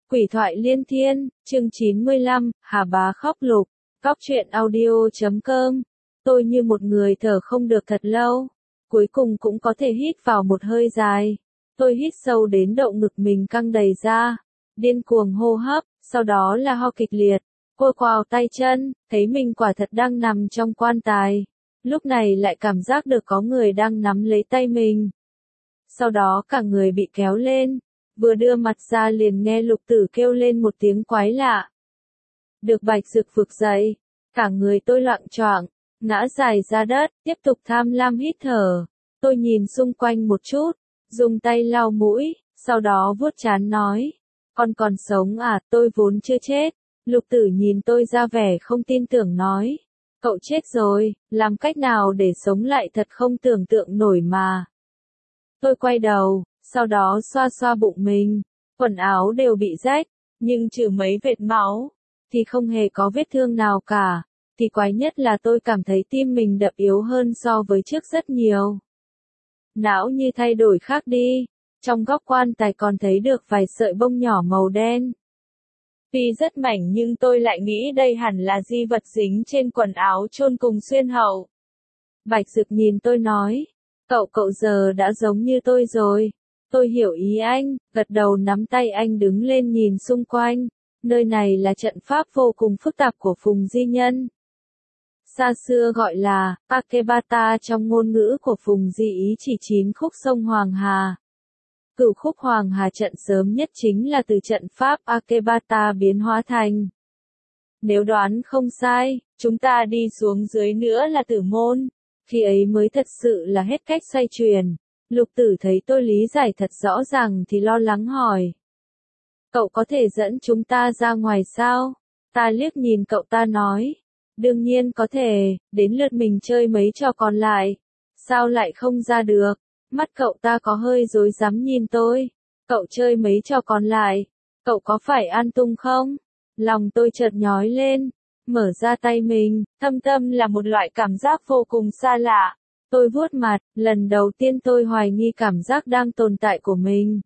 Quỷ thoại liên thiên, chương 95, Hà Bá khóc lục, Cóc truyện audio.com. Tôi như một người thở không được thật lâu, cuối cùng cũng có thể hít vào một hơi dài. Tôi hít sâu đến độ ngực mình căng đầy ra, điên cuồng hô hấp, sau đó là ho kịch liệt. Cô quào tay chân, thấy mình quả thật đang nằm trong quan tài. Lúc này lại cảm giác được có người đang nắm lấy tay mình. Sau đó cả người bị kéo lên, vừa đưa mặt ra liền nghe Lục Tử kêu lên một tiếng quái lạ. Được Bạch Dực vực dậy, cả người tôi loạng choạng, ngã dài ra đất, tiếp tục tham lam hít thở. Tôi nhìn xung quanh một chút, dùng tay lau mũi, sau đó vuốt trán nói, con còn sống à, tôi vốn chưa chết. Lục Tử nhìn tôi ra vẻ không tin tưởng nói, cậu chết rồi, làm cách nào để sống lại thật không tưởng tượng nổi mà. Tôi quay đầu, sau đó xoa xoa bụng mình, quần áo đều bị rách, nhưng trừ mấy vệt máu, thì không hề có vết thương nào cả. Thì quái nhất là tôi cảm thấy tim mình đập yếu hơn so với trước rất nhiều. Não như thay đổi khác đi, trong góc quan tài còn thấy được vài sợi bông nhỏ màu đen. Tuy rất mảnh nhưng tôi lại nghĩ đây hẳn là di vật dính trên quần áo chôn cùng xuyên hậu. Bạch Dực nhìn tôi nói, cậu giờ đã giống như tôi rồi. Tôi hiểu ý anh, gật đầu nắm tay anh đứng lên nhìn xung quanh. Nơi này là trận pháp vô cùng phức tạp của Phùng Di Nhân. Xa xưa gọi là Akebata trong ngôn ngữ của Phùng Di ý chỉ 9 khúc sông Hoàng Hà. Cửu khúc Hoàng Hà trận sớm nhất chính là từ trận pháp Akebata biến hóa thành. Nếu đoán không sai, chúng ta đi xuống dưới nữa là Tử Môn. Khi ấy mới thật sự là hết cách xoay chuyển. Lục Tử thấy tôi lý giải thật rõ ràng thì lo lắng hỏi. Cậu có thể dẫn chúng ta ra ngoài sao? Ta liếc nhìn cậu ta nói. Đương nhiên có thể, đến lượt mình chơi mấy trò còn lại. Sao lại không ra được? Mắt cậu ta có hơi rối rắm nhìn tôi. Cậu chơi mấy trò còn lại? Cậu có phải An Tung không? Lòng tôi chợt nhói lên. Mở ra tay mình, thâm tâm là một loại cảm giác vô cùng xa lạ. Tôi vuốt mặt, lần đầu tiên tôi hoài nghi cảm giác đang tồn tại của mình.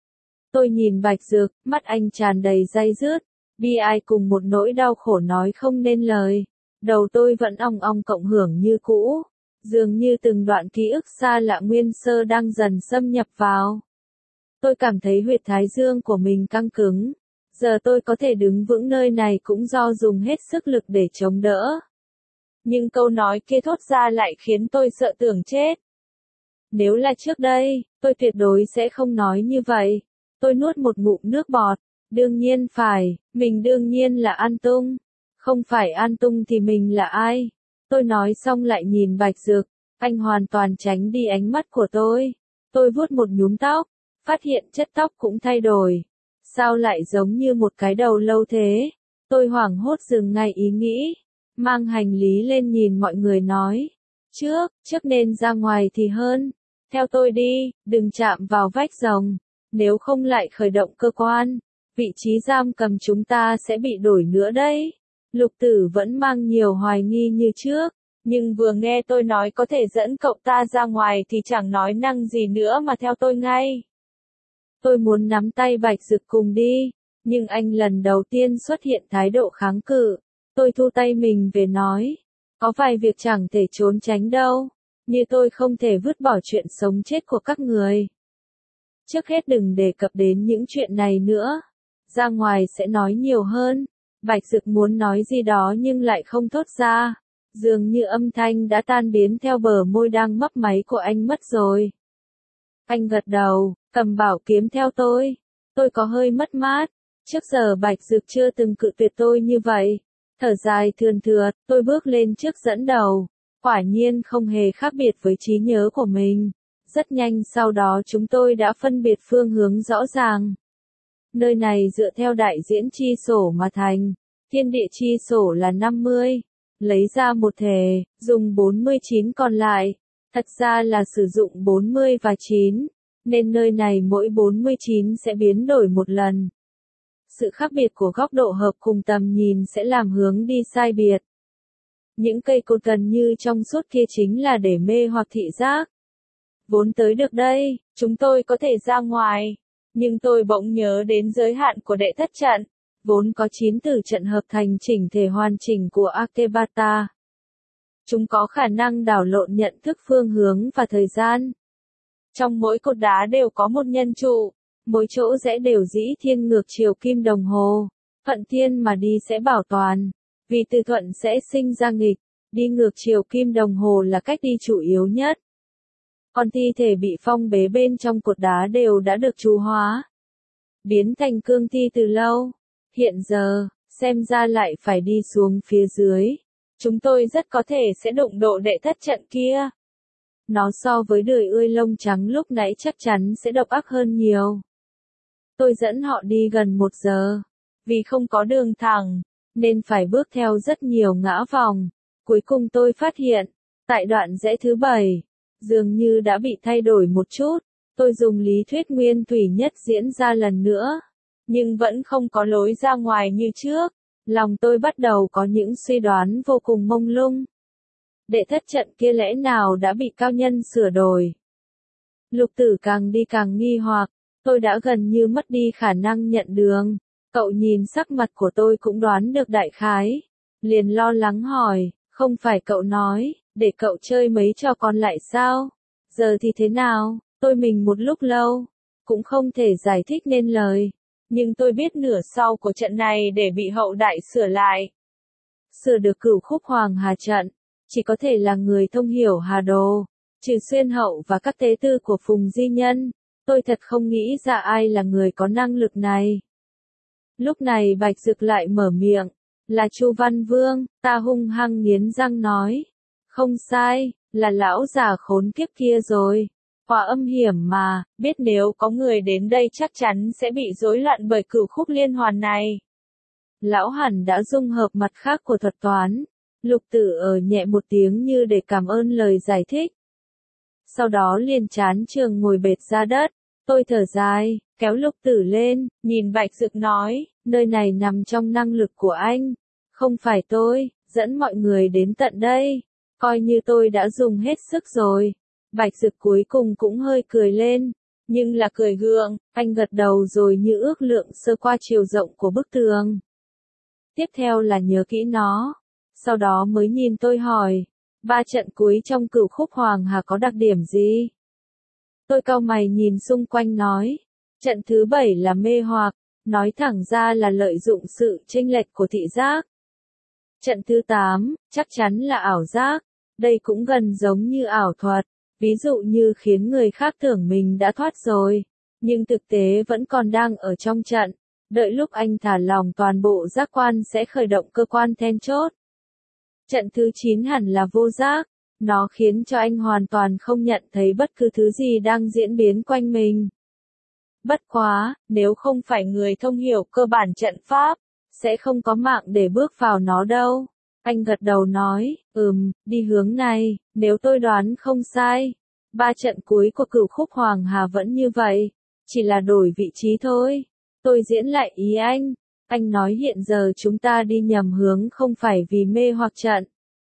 Tôi nhìn Bạch Dực, mắt anh tràn đầy day dứt, bi ai cùng một nỗi đau khổ nói không nên lời. Đầu tôi vẫn ong ong cộng hưởng như cũ, dường như từng đoạn ký ức xa lạ nguyên sơ đang dần xâm nhập vào. Tôi cảm thấy huyệt thái dương của mình căng cứng. Giờ tôi có thể đứng vững nơi này cũng do dùng hết sức lực để chống đỡ. Nhưng câu nói kia thốt ra lại khiến tôi sợ tưởng chết. Nếu là trước đây, tôi tuyệt đối sẽ không nói như vậy. Tôi nuốt một ngụm nước bọt. Đương nhiên phải, mình đương nhiên là An Tung. Không phải An Tung thì mình là ai? Tôi nói xong lại nhìn Bạch Dực. Anh hoàn toàn tránh đi ánh mắt của tôi. Tôi vuốt một nhúm tóc, phát hiện chất tóc cũng thay đổi. Sao lại giống như một cái đầu lâu thế? Tôi hoảng hốt dừng ngay ý nghĩ. Mang hành lý lên nhìn mọi người nói. Trước nên ra ngoài thì hơn. Theo tôi đi, đừng chạm vào vách rồng. Nếu không lại khởi động cơ quan, vị trí giam cầm chúng ta sẽ bị đổi nữa đấy. Lục Tử vẫn mang nhiều hoài nghi như trước. Nhưng vừa nghe tôi nói có thể dẫn cậu ta ra ngoài thì chẳng nói năng gì nữa mà theo tôi ngay. Tôi muốn nắm tay Bạch Dực cùng đi, nhưng anh lần đầu tiên xuất hiện thái độ kháng cự. Tôi thu tay mình về nói, có vài việc chẳng thể trốn tránh đâu, như tôi không thể vứt bỏ chuyện sống chết của các người. Trước hết đừng đề cập đến những chuyện này nữa, ra ngoài sẽ nói nhiều hơn. Bạch Dực muốn nói gì đó nhưng lại không thốt ra, dường như âm thanh đã tan biến theo bờ môi đang mấp máy của anh mất rồi. Anh gật đầu, cầm bảo kiếm theo tôi. Tôi có hơi mất mát, trước giờ Bạch Dực chưa từng cự tuyệt tôi như vậy. Thở dài thườn thượt, tôi bước lên trước dẫn đầu. Quả nhiên không hề khác biệt với trí nhớ của mình. Rất nhanh sau đó chúng tôi đã phân biệt phương hướng rõ ràng. Nơi này dựa theo đại diễn chi sổ mà thành. Thiên địa chi sổ là 50. Lấy ra một thề, dùng 49 còn lại. Thật ra là sử dụng 40 và 9. Nên nơi này mỗi 49 sẽ biến đổi một lần. Sự khác biệt của góc độ hợp cùng tầm nhìn sẽ làm hướng đi sai biệt. Những cây cột gần như trong suốt kia chính là để mê hoặc thị giác. Vốn tới được đây, chúng tôi có thể ra ngoài. Nhưng tôi bỗng nhớ đến giới hạn của đệ thất trận, vốn có 9 tử trận hợp thành chỉnh thể hoàn chỉnh của Akebata. Chúng có khả năng đảo lộn nhận thức phương hướng và thời gian. Trong mỗi cột đá đều có một nhân trụ, mỗi chỗ rẽ đều dĩ thiên ngược chiều kim đồng hồ. Thuận thiên mà đi sẽ bảo toàn, vì từ thuận sẽ sinh ra nghịch, đi ngược chiều kim đồng hồ là cách đi chủ yếu nhất. Còn thi thể bị phong bế bên trong cột đá đều đã được trụ hóa, biến thành cương thi từ lâu. Hiện giờ, xem ra lại phải đi xuống phía dưới. Chúng tôi rất có thể sẽ đụng độ đệ thất trận kia. Nó so với đời ươi lông trắng lúc nãy chắc chắn sẽ độc ác hơn nhiều. Tôi dẫn họ đi gần 1 giờ. Vì không có đường thẳng, nên phải bước theo rất nhiều ngã vòng. Cuối cùng tôi phát hiện, tại đoạn rẽ thứ 7, dường như đã bị thay đổi một chút. Tôi dùng lý thuyết nguyên thủy nhất diễn ra lần nữa, nhưng vẫn không có lối ra ngoài như trước. Lòng tôi bắt đầu có những suy đoán vô cùng mông lung. Đệ thất trận kia lẽ nào đã bị cao nhân sửa đổi? Lục Tử càng đi càng nghi hoặc, tôi đã gần như mất đi khả năng nhận đường. Cậu nhìn sắc mặt của tôi cũng đoán được đại khái. Liền lo lắng hỏi, không phải cậu nói, để cậu chơi mấy trò còn lại sao? Giờ thì thế nào? Tôi mình một lúc lâu, cũng không thể giải thích nên lời. Nhưng tôi biết nửa sau của trận này để bị hậu đại sửa lại. Sửa được Cửu Khúc Hoàng Hà trận, chỉ có thể là người thông hiểu Hà Đồ, trừ Xuyên Hậu và các tế tư của Phùng Di Nhân. Tôi thật không nghĩ ra ai là người có năng lực này. Lúc này Bạch Dực lại mở miệng, là Chu Văn Vương. Ta hung hăng nghiến răng nói, không sai, là lão già khốn kiếp kia rồi. Quả âm hiểm mà, biết nếu có người đến đây chắc chắn sẽ bị rối loạn bởi cửu khúc liên hoàn này. Lão hẳn đã dung hợp mặt khác của thuật toán. Lục Tử nhẹ một tiếng như để cảm ơn lời giải thích. Sau đó liền chán trường ngồi bệt ra đất. Tôi thở dài, kéo Lục Tử lên, nhìn Bạch Dực nói, nơi này nằm trong năng lực của anh. Không phải tôi, dẫn mọi người đến tận đây. Coi như tôi đã dùng hết sức rồi. Bạch Dực cuối cùng cũng hơi cười lên, nhưng là cười gượng. Anh gật đầu rồi như ước lượng sơ qua chiều rộng của bức tường. Tiếp theo là nhớ kỹ nó. Sau đó mới nhìn tôi hỏi, 3 trận cuối trong Cửu Khúc Hoàng Hà có đặc điểm gì? Tôi cau mày nhìn xung quanh nói, trận thứ 7 là mê hoặc, nói thẳng ra là lợi dụng sự chênh lệch của thị giác. Trận thứ 8, chắc chắn là ảo giác, đây cũng gần giống như ảo thuật, ví dụ như khiến người khác tưởng mình đã thoát rồi, nhưng thực tế vẫn còn đang ở trong trận, đợi lúc anh thả lỏng toàn bộ giác quan sẽ khởi động cơ quan then chốt. Trận thứ 9 hẳn là vô giác, nó khiến cho anh hoàn toàn không nhận thấy bất cứ thứ gì đang diễn biến quanh mình. Bất quá, nếu không phải người thông hiểu cơ bản trận pháp, sẽ không có mạng để bước vào nó đâu. Anh gật đầu nói, đi hướng này, nếu tôi đoán không sai. 3 trận cuối của Cửu Khúc Hoàng Hà vẫn như vậy, chỉ là đổi vị trí thôi. Tôi diễn lại ý anh. Anh nói hiện giờ chúng ta đi nhầm hướng không phải vì mê hoặc trận,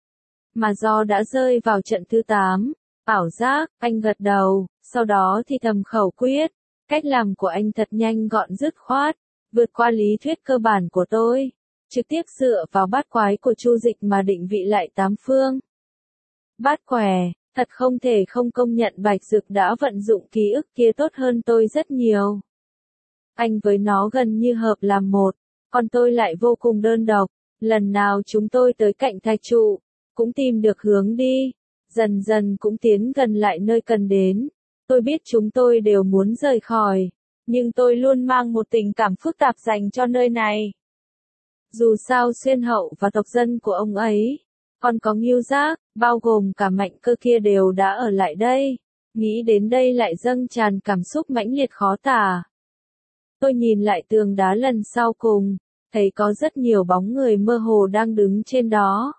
mà do đã rơi vào trận thứ 8, ảo giác. Anh gật đầu, sau đó thì thầm khẩu quyết. Cách làm của anh thật nhanh gọn dứt khoát, vượt qua lý thuyết cơ bản của tôi, trực tiếp dựa vào bát quái của Chu Dịch mà định vị lại 8 phương. Bát quẻ, thật không thể không công nhận Bạch Dực đã vận dụng ký ức kia tốt hơn tôi rất nhiều. Anh với nó gần như hợp làm một, còn tôi lại vô cùng đơn độc. Lần nào chúng tôi tới cạnh thạch trụ, cũng tìm được hướng đi, dần dần cũng tiến gần lại nơi cần đến. Tôi biết chúng tôi đều muốn rời khỏi, nhưng tôi luôn mang một tình cảm phức tạp dành cho nơi này. Dù sao Xuyên Hậu và tộc dân của ông ấy, còn có Ngưu Giác, bao gồm cả Mạnh Cơ kia đều đã ở lại đây. Nghĩ đến đây lại dâng tràn cảm xúc mãnh liệt khó tả. Tôi nhìn lại tường đá lần sau cùng, thấy có rất nhiều bóng người mơ hồ đang đứng trên đó.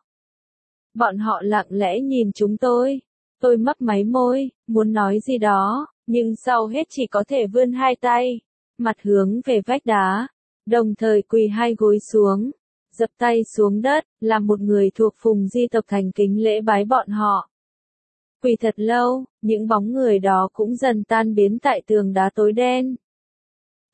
Bọn họ lặng lẽ nhìn chúng tôi. Tôi mấp máy môi, muốn nói gì đó, nhưng sau hết chỉ có thể vươn 2 tay, mặt hướng về vách đá, đồng thời quỳ 2 gối xuống, dập tay xuống đất, làm một người thuộc Phùng Di tộc thành kính lễ bái bọn họ. Quỳ thật lâu, những bóng người đó cũng dần tan biến tại tường đá tối đen.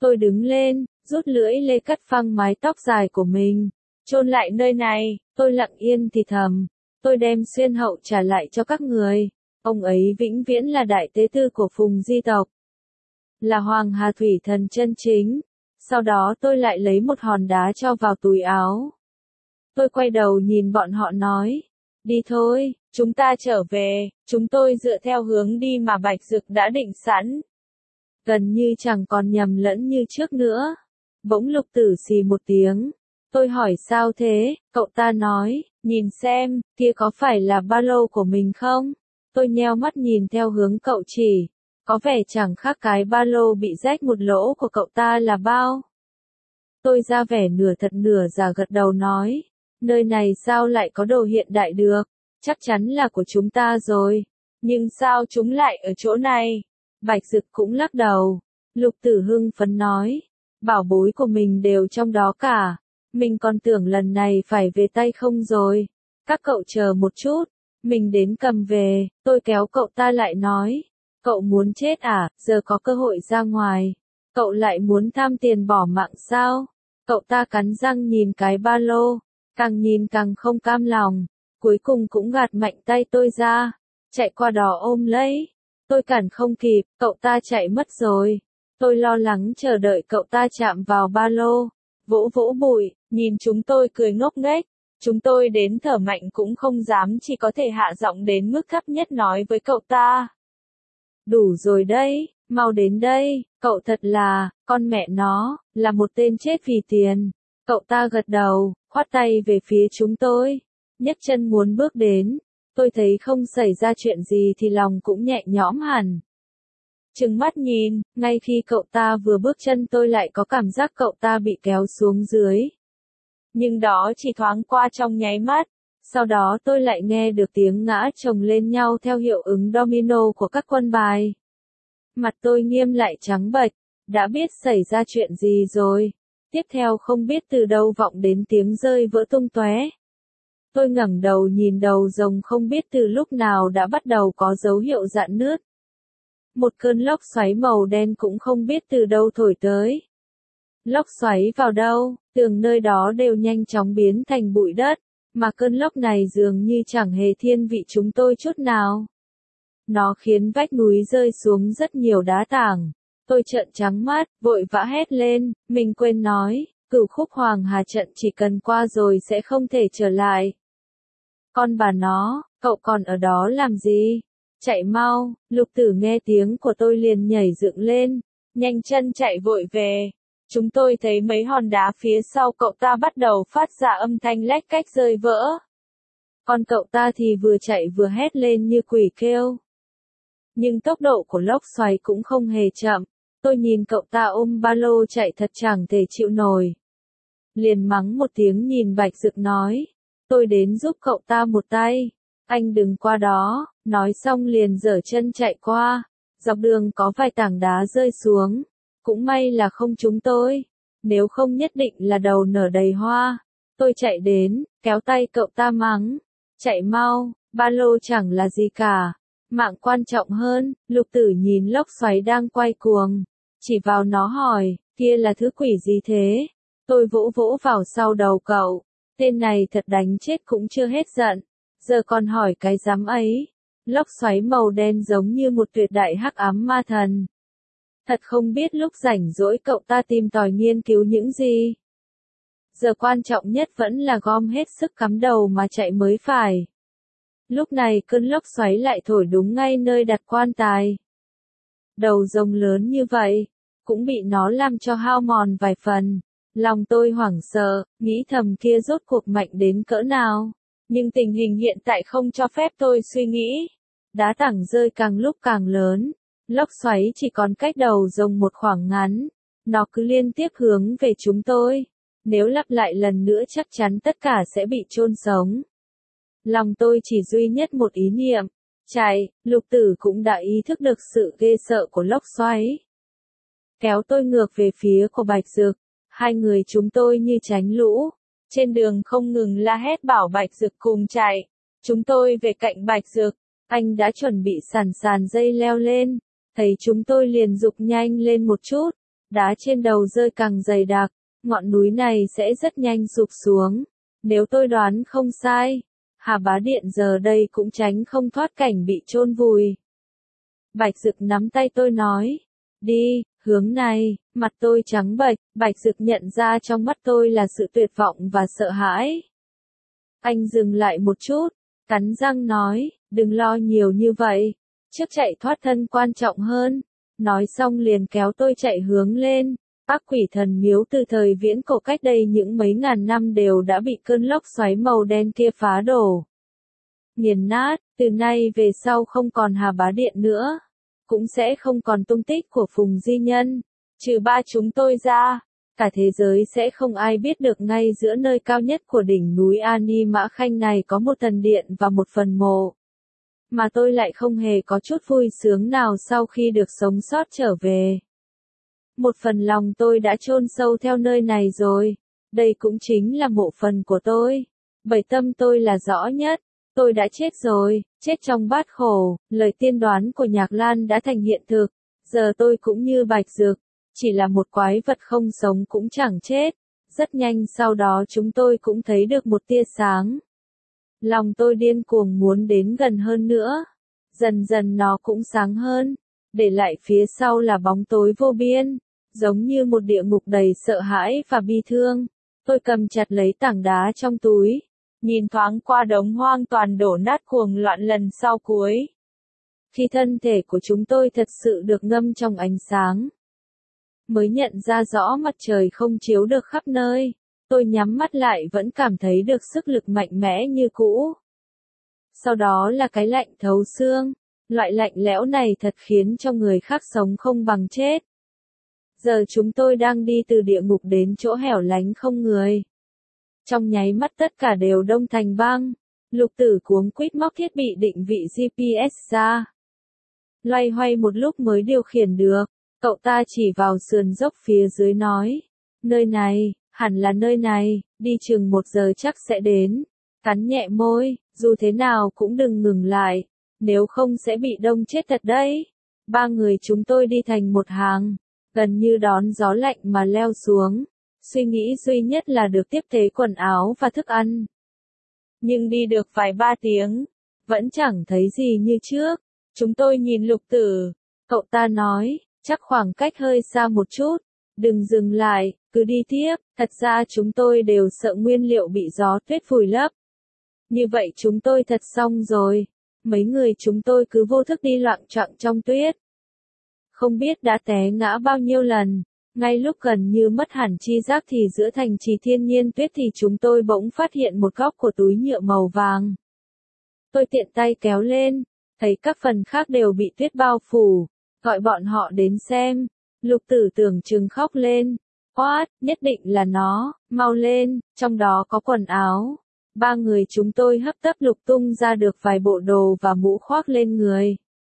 Tôi đứng lên, rút lưỡi lê cắt phăng mái tóc dài của mình, chôn lại nơi này, tôi lặng yên thì thầm, tôi đem Xuyên Hậu trả lại cho các người. Ông ấy vĩnh viễn là đại tế tư của Phùng Di tộc, là Hoàng Hà Thủy Thần chân chính. Sau đó tôi lại lấy một hòn đá cho vào túi áo. Tôi quay đầu nhìn bọn họ nói, đi thôi, chúng ta trở về, chúng tôi dựa theo hướng đi mà Bạch Dực đã định sẵn. Gần như chẳng còn nhầm lẫn như trước nữa. Bỗng Lục Tử xì một tiếng. Tôi hỏi sao thế, cậu ta nói, nhìn xem, kia có phải là ba lô của mình không? Tôi nheo mắt nhìn theo hướng cậu chỉ. Có vẻ chẳng khác cái ba lô bị rách một lỗ của cậu ta là bao. Tôi ra vẻ nửa thật nửa giả gật đầu nói, nơi này sao lại có đồ hiện đại được, chắc chắn là của chúng ta rồi, nhưng sao chúng lại ở chỗ này? Bạch Dực cũng lắc đầu. Lục Tử hưng phấn nói, bảo bối của mình đều trong đó cả, mình còn tưởng lần này phải về tay không rồi, các cậu chờ một chút, mình đến cầm về. Tôi kéo cậu ta lại nói, cậu muốn chết à, giờ có cơ hội ra ngoài, cậu lại muốn tham tiền bỏ mạng sao? Cậu ta cắn răng nhìn cái ba lô, càng nhìn càng không cam lòng, cuối cùng cũng gạt mạnh tay tôi ra, chạy qua đó ôm lấy. Tôi cản không kịp, cậu ta chạy mất rồi. Tôi lo lắng chờ đợi cậu ta chạm vào ba lô, vỗ vỗ bụi, nhìn chúng tôi cười ngốc nghếch. Chúng tôi đến thở mạnh cũng không dám, chỉ có thể hạ giọng đến mức thấp nhất nói với cậu ta. Đủ rồi đấy, mau đến đây, cậu thật là, con mẹ nó, là một tên chết vì tiền. Cậu ta gật đầu, khoát tay về phía chúng tôi, nhấc chân muốn bước đến. Tôi thấy không xảy ra chuyện gì thì lòng cũng nhẹ nhõm hẳn. Trừng mắt nhìn, ngay khi cậu ta vừa bước chân tôi lại có cảm giác cậu ta bị kéo xuống dưới. Nhưng đó chỉ thoáng qua trong nháy mắt, sau đó tôi lại nghe được tiếng ngã chồng lên nhau theo hiệu ứng domino của các quân bài. Mặt tôi nghiêm lại trắng bệch, đã biết xảy ra chuyện gì rồi. Tiếp theo không biết từ đâu vọng đến tiếng rơi vỡ tung tóe. Tôi ngẩng đầu nhìn đầu rồng không biết từ lúc nào đã bắt đầu có dấu hiệu rạn nứt. Một cơn lốc xoáy màu đen cũng không biết từ đâu thổi tới. Lốc xoáy vào đâu, tường nơi đó đều nhanh chóng biến thành bụi đất, mà cơn lốc này dường như chẳng hề thiên vị chúng tôi chút nào. Nó khiến vách núi rơi xuống rất nhiều đá tảng. Tôi trợn trắng mắt, vội vã hét lên, mình quên nói, Cửu Khúc Hoàng Hà trận chỉ cần qua rồi sẽ không thể trở lại. Con bà nó, cậu còn ở đó làm gì? Chạy mau. Lục Tử nghe tiếng của tôi liền nhảy dựng lên, nhanh chân chạy vội về. Chúng tôi thấy mấy hòn đá phía sau cậu ta bắt đầu phát ra âm thanh lách cách rơi vỡ. Còn cậu ta thì vừa chạy vừa hét lên như quỷ kêu. Nhưng tốc độ của lốc xoáy cũng không hề chậm. Tôi nhìn cậu ta ôm ba lô chạy thật chẳng thể chịu nổi. Liền mắng một tiếng nhìn Bạch Dực nói, tôi đến giúp cậu ta một tay. Anh đừng qua đó, nói xong liền giở chân chạy qua. Dọc đường có vài tảng đá rơi xuống. Cũng may là không trúng tôi. Nếu không nhất định là đầu nở đầy hoa. Tôi chạy đến, kéo tay cậu ta mắng. Chạy mau, ba lô chẳng là gì cả. Mạng quan trọng hơn. Lục Tử nhìn lốc xoáy đang quay cuồng. Chỉ vào nó hỏi, kia là thứ quỷ gì thế? Tôi vỗ vỗ vào sau đầu cậu. Tên này thật đánh chết cũng chưa hết giận. Giờ còn hỏi cái dám ấy. Lốc xoáy màu đen giống như một tuyệt đại hắc ám ma thần. Thật không biết lúc rảnh rỗi cậu ta tìm tòi nghiên cứu những gì. Giờ quan trọng nhất vẫn là gom hết sức cắm đầu mà chạy mới phải. Lúc này cơn lốc xoáy lại thổi đúng ngay nơi đặt quan tài. Đầu rồng lớn như vậy, cũng bị nó làm cho hao mòn vài phần. Lòng tôi hoảng sợ, nghĩ thầm kia rốt cuộc mạnh đến cỡ nào. Nhưng tình hình hiện tại không cho phép tôi suy nghĩ. Đá tảng rơi càng lúc càng lớn. Lốc xoáy chỉ còn cách đầu rồng một khoảng ngắn. Nó cứ liên tiếp hướng về chúng tôi. Nếu lặp lại lần nữa chắc chắn tất cả sẽ bị chôn sống. Lòng tôi chỉ duy nhất một ý niệm. Chạy. Lục Tử cũng đã ý thức được sự ghê sợ của lốc xoáy. Kéo tôi ngược về phía của Bạch Dực. Hai người chúng tôi như tránh lũ. Trên đường không ngừng la hét bảo Bạch Dực cùng chạy. Chúng tôi về cạnh Bạch Dực. Anh đã chuẩn bị sẵn sàng dây leo lên. Thấy chúng tôi liền giục nhanh lên một chút. đá trên đầu rơi càng dày đặc, ngọn núi này sẽ rất nhanh sụp xuống. Nếu tôi đoán không sai, Hà Bá Điện giờ đây cũng tránh không thoát cảnh bị chôn vùi. Bạch Dực nắm tay tôi nói, đi, hướng này, mặt tôi trắng bệch, Bạch Dực nhận ra trong mắt tôi là sự tuyệt vọng và sợ hãi. Anh dừng lại một chút, cắn răng nói, đừng lo nhiều như vậy, trước chạy thoát thân quan trọng hơn. Nói xong liền kéo tôi chạy hướng lên. Ác quỷ thần miếu từ thời viễn cổ cách đây những mấy ngàn năm đều đã bị cơn lốc xoáy màu đen kia phá đổ, nghiền nát. Từ nay về sau không còn Hà Bá Điện nữa, cũng sẽ không còn tung tích của Phùng Di Nhân. Trừ ba chúng tôi ra, cả thế giới sẽ không ai biết được ngay giữa nơi cao nhất của đỉnh núi Ani Mã Khanh này có một thần điện và một phần mộ. Mà tôi lại không hề có chút vui sướng nào sau khi được sống sót trở về. Một phần lòng tôi đã chôn sâu theo nơi này rồi. Đây cũng chính là mộ phần của tôi. Bởi tâm tôi là rõ nhất. Tôi đã chết rồi, chết trong bát khổ. Lời tiên đoán của Nhạc Lan đã thành hiện thực. Giờ tôi cũng như Bạch Dực, chỉ là một quái vật không sống cũng chẳng chết. Rất nhanh sau đó chúng tôi cũng thấy được một tia sáng. Lòng tôi điên cuồng muốn đến gần hơn nữa. Dần dần nó cũng sáng hơn. Để lại phía sau là bóng tối vô biên. Giống như một địa ngục đầy sợ hãi và bi thương. Tôi cầm chặt lấy tảng đá trong túi. Nhìn thoáng qua đống hoang toàn đổ nát cuồng loạn lần sau cuối. Khi thân thể của chúng tôi thật sự được ngâm trong ánh sáng, mới nhận ra rõ mặt trời không chiếu được khắp nơi. Tôi nhắm mắt lại vẫn cảm thấy được sức lực mạnh mẽ như cũ. Sau đó là cái lạnh thấu xương. Loại lạnh lẽo này thật khiến cho người khác sống không bằng chết. Giờ chúng tôi đang đi từ địa ngục đến chỗ hẻo lánh không người. Trong nháy mắt tất cả đều đông thành băng. Lục Tử cuống quýt móc thiết bị định vị GPS ra. Loay hoay một lúc mới điều khiển được. Cậu ta chỉ vào sườn dốc phía dưới nói. Nơi này, hẳn là nơi này, đi chừng 1 giờ chắc sẽ đến. Cắn nhẹ môi, dù thế nào cũng đừng ngừng lại. Nếu không sẽ bị đông chết thật đấy. 3 người chúng tôi đi thành một hàng. Gần như đón gió lạnh mà leo xuống. Suy nghĩ duy nhất là được tiếp tế quần áo và thức ăn. Nhưng đi được vài 3 tiếng, vẫn chẳng thấy gì như trước. Chúng tôi nhìn Lục Tử. Cậu ta nói, chắc khoảng cách hơi xa một chút. Đừng dừng lại, cứ đi tiếp. Thật ra chúng tôi đều sợ nguyên liệu bị gió tuyết vùi lấp. Như vậy chúng tôi thật xong rồi. Mấy người chúng tôi cứ vô thức đi loạng choạng trong tuyết. Không biết đã té ngã bao nhiêu lần. Ngay lúc gần như mất hẳn chi giác thì giữa thành trì thiên nhiên tuyết thì chúng tôi bỗng phát hiện một góc của túi nhựa màu vàng. Tôi tiện tay kéo lên, thấy các phần khác đều bị tuyết bao phủ, gọi bọn họ đến xem. Lục Tử tưởng chừng khóc lên. Oát, nhất định là nó, mau lên, trong đó có quần áo. 3 người chúng tôi hấp tấp lục tung ra được vài bộ đồ và mũ khoác lên người.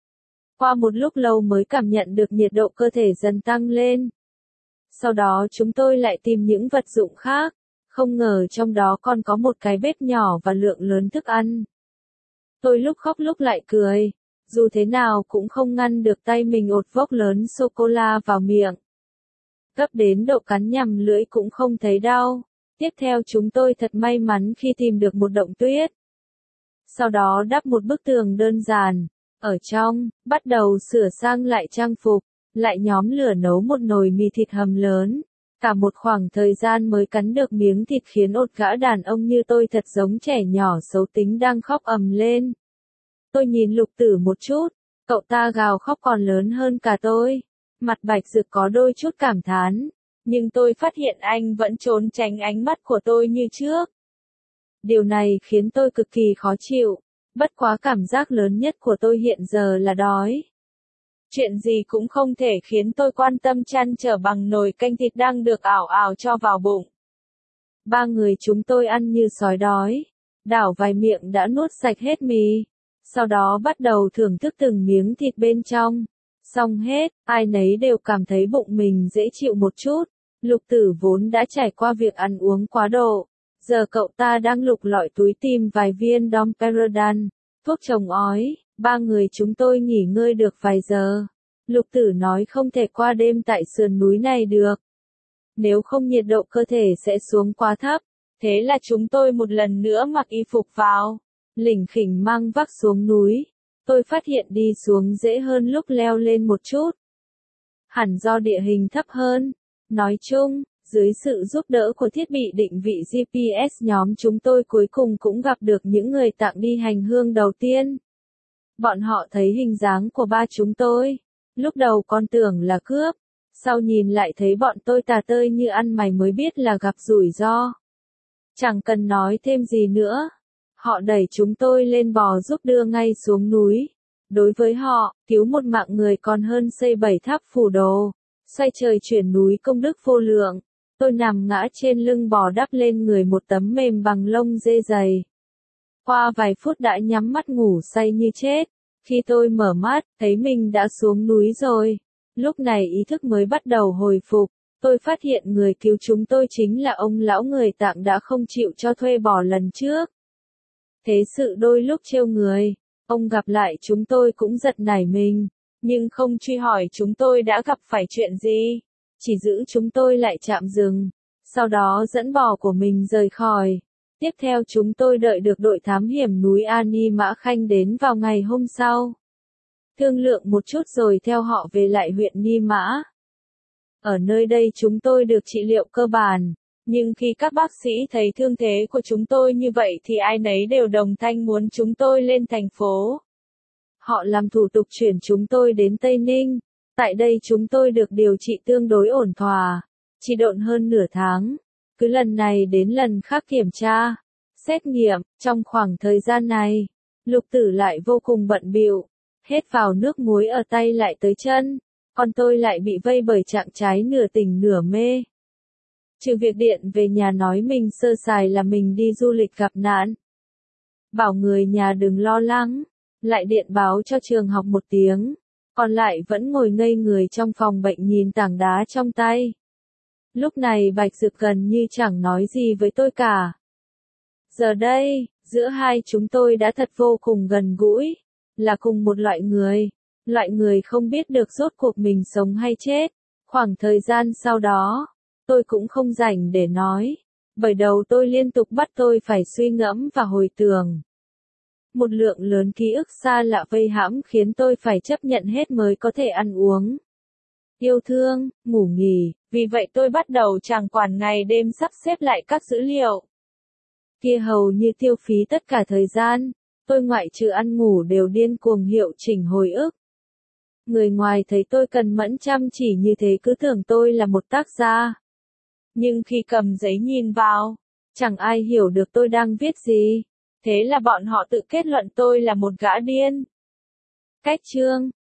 Qua một lúc lâu mới cảm nhận được nhiệt độ cơ thể dần tăng lên. Sau đó chúng tôi lại tìm những vật dụng khác, không ngờ trong đó còn có một cái bếp nhỏ và lượng lớn thức ăn. Tôi lúc khóc lúc lại cười, dù thế nào cũng không ngăn được tay mình ột vốc lớn sô-cô-la vào miệng. Gấp đến độ cắn nhằm lưỡi cũng không thấy đau. Tiếp theo chúng tôi thật may mắn khi tìm được một động tuyết. Sau đó đắp một bức tường đơn giản. Ở trong, bắt đầu sửa sang lại trang phục, lại nhóm lửa nấu một nồi mì thịt hầm lớn. Cả một khoảng thời gian mới cắn được miếng thịt khiến ột gã đàn ông như tôi thật giống trẻ nhỏ xấu tính đang khóc ầm lên. Tôi nhìn Lục Tử một chút, cậu ta gào khóc còn lớn hơn cả tôi. Mặt Bạch Dực có đôi chút cảm thán, nhưng tôi phát hiện anh vẫn trốn tránh ánh mắt của tôi như trước. Điều này khiến tôi cực kỳ khó chịu, bất quá cảm giác lớn nhất của tôi hiện giờ là đói. Chuyện gì cũng không thể khiến tôi quan tâm chăn trở bằng nồi canh thịt đang được ảo ảo cho vào bụng. 3 người chúng tôi ăn như sói đói, đảo vài miệng đã nuốt sạch hết mì, sau đó bắt đầu thưởng thức từng miếng thịt bên trong. Xong hết, ai nấy đều cảm thấy bụng mình dễ chịu một chút. Lục Tử vốn đã trải qua việc ăn uống quá độ, giờ cậu ta đang lục lọi túi tìm vài viên domperidone, thuốc chống ói. 3 người chúng tôi nghỉ ngơi được vài giờ. Lục Tử nói không thể qua đêm tại sườn núi này được. Nếu không nhiệt độ cơ thể sẽ xuống quá thấp. Thế là chúng tôi một lần nữa mặc y phục vào. Lỉnh khỉnh mang vác xuống núi. Tôi phát hiện đi xuống dễ hơn lúc leo lên một chút. Hẳn do địa hình thấp hơn. Nói chung, dưới sự giúp đỡ của thiết bị định vị GPS nhóm chúng tôi cuối cùng cũng gặp được những người tặng đi hành hương đầu tiên. Bọn họ thấy hình dáng của ba chúng tôi. Lúc đầu con tưởng là cướp. Sau nhìn lại thấy bọn tôi tà tơi như ăn mày mới biết là gặp rủi ro. Chẳng cần nói thêm gì nữa. Họ đẩy chúng tôi lên bò giúp đưa ngay xuống núi. Đối với họ, cứu một mạng người còn hơn xây 7 tháp phù đồ. Xoay trời chuyển núi công đức vô lượng. Tôi nằm ngã trên lưng bò đắp lên người một tấm mềm bằng lông dê dày. Qua vài phút đã nhắm mắt ngủ say như chết. Khi tôi mở mắt, thấy mình đã xuống núi rồi. Lúc này ý thức mới bắt đầu hồi phục. Tôi phát hiện người cứu chúng tôi chính là ông lão người Tạng đã không chịu cho thuê bò lần trước. Thế sự đôi lúc trêu người. Ông gặp lại chúng tôi cũng giật nảy mình. Nhưng không truy hỏi chúng tôi đã gặp phải chuyện gì. Chỉ giữ chúng tôi lại trạm dừng. Sau đó dẫn bò của mình rời khỏi. Tiếp theo chúng tôi đợi được đội thám hiểm núi Ani Mã Khanh đến vào ngày hôm sau. Thương lượng một chút rồi theo họ về lại huyện Ni Mã. Ở nơi đây chúng tôi được trị liệu cơ bản. Nhưng khi các bác sĩ thấy thương thế của chúng tôi như vậy thì ai nấy đều đồng thanh muốn chúng tôi lên thành phố. Họ làm thủ tục chuyển chúng tôi đến Tây Ninh. Tại đây chúng tôi được điều trị tương đối ổn thỏa. Chỉ độn hơn nửa tháng. Cứ lần này đến lần khác kiểm tra, xét nghiệm. Trong khoảng thời gian này, Lục Tử lại vô cùng bận bịu. Hết vào nước muối ở tay lại tới chân. Còn tôi lại bị vây bởi trạng trái nửa tỉnh nửa mê. Trừ việc điện về nhà nói mình sơ sài là mình đi du lịch gặp nạn. Bảo người nhà đừng lo lắng. Lại điện báo cho trường học một tiếng. Còn lại vẫn ngồi ngây người trong phòng bệnh nhìn tảng đá trong tay. Lúc này Bạch Dực gần như chẳng nói gì với tôi cả. Giờ đây, giữa hai chúng tôi đã thật vô cùng gần gũi. Là cùng một loại người. Loại người không biết được rốt cuộc mình sống hay chết. Khoảng thời gian sau đó, tôi cũng không rảnh để nói. Bởi đầu tôi liên tục bắt tôi phải suy ngẫm và hồi tưởng. Một lượng lớn ký ức xa lạ vây hãm khiến tôi phải chấp nhận hết mới có thể ăn uống. Yêu thương, ngủ nghỉ, vì vậy tôi bắt đầu chẳng quản ngày đêm sắp xếp lại các dữ liệu. Kia hầu như tiêu phí tất cả thời gian, tôi ngoại trừ ăn ngủ đều điên cuồng hiệu chỉnh hồi ức. Người ngoài thấy tôi cần mẫn chăm chỉ như thế cứ tưởng tôi là một tác gia. Nhưng khi cầm giấy nhìn vào, chẳng ai hiểu được tôi đang viết gì. Thế là bọn họ tự kết luận tôi là một gã điên. Cách chương